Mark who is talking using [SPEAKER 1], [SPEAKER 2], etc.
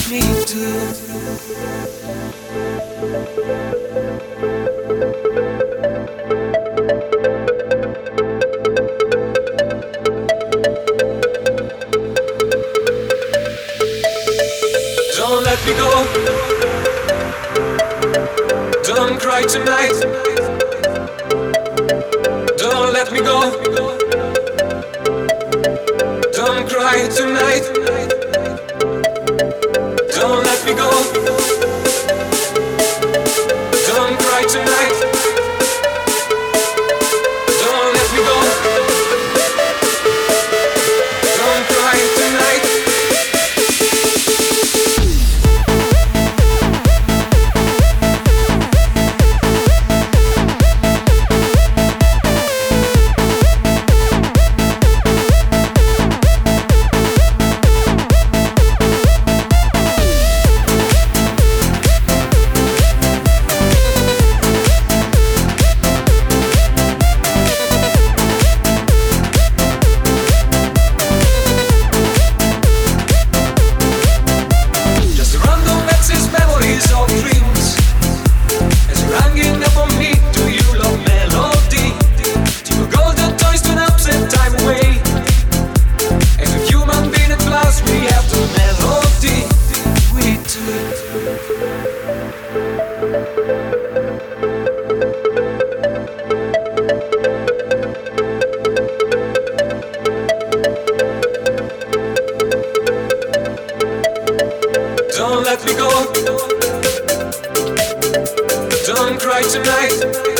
[SPEAKER 1] me too. Don't let me go. Don't cry tonight. Don't let me go. Don't cry tonight. Don't let me go. Don't cry tonight. Don't let me go. Don't cry tonight. Don't let me go. Don't cry tonight.